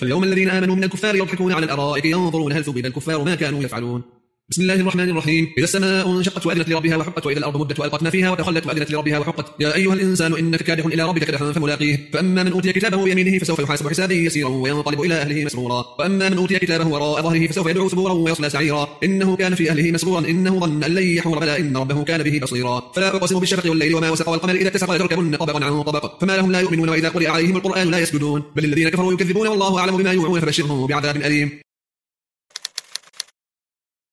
فاليوم الذين آمنوا من الكفار يضحكون على الأرائك ينظرون هل ثوب الكفار ما كانوا يفعلون. بسم الله الرحمن الرحيم. إذا السماء انشقت وأذنت لربها وحقت وإذا الأرض مدت وألقت ما فيها وتخلت وأذنت لربها وحقت. يا أيها الإنسان إنك كادح إلى ربك كدحا فملاقيه. فأما من أوتي كتابه بيمينه فسوف يحاسب حسابا يسيرا وينقلب إلى أهله مسرورا. وأما من أوتي كتابه وراء ظهره فسوف يدعو ثبورا ويصلى سعيرا إنه كان في أهله مسرورا إنه ظن أن لن يحور بلى إن ربه كان به بصيرا. فلا أقسم بالشفق والليل وما وسق والقمر إذا اتسق لتركبن طبقا عن طبق فما لهم لا يؤمنون وإذا قرئ عليهم القرآن لا يسجدون بل الذين كفروا يكذبون والله أعلم بما يوعون فبشرهم بعذاب أليم.